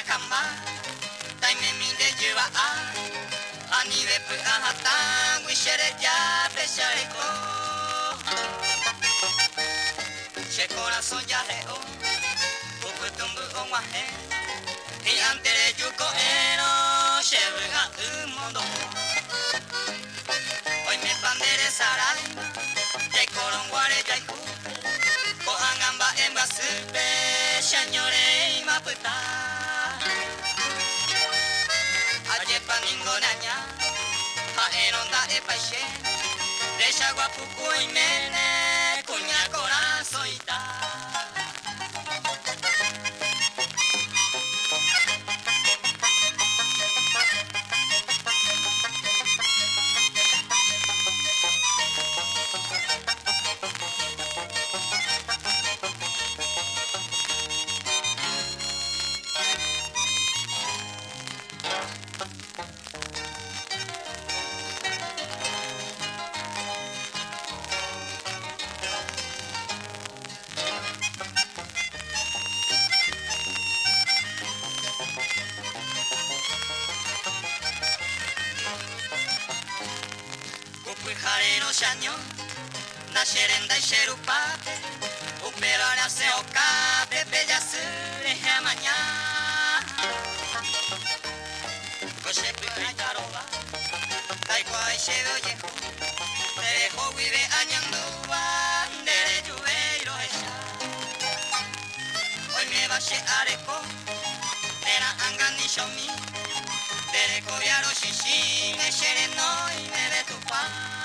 仲間対面見でじゅわアニメプアハタンウィシェレジャーペシャレコシェコラソジャレオププトンブオマヘイアンテレジュコエロシェブがうもどおいめパンデレサライジャイコロンワレジャイココアンガンバエンバスペシャニョレイマプタアジェパニンゴナニャハエロンダエパイシェレシャグアプコイメネコニャコラソイタHarero shaño, nascerenda e xerupate, o perolha seu cape, beija sure amanhã. Você pica tarola, cai quai cheiro de ro, derejo vive añandua, derecho veiro echa. Hoy me va a areco, era angani shomi, derecho yaro shishin, e xereno y me ve tu pa.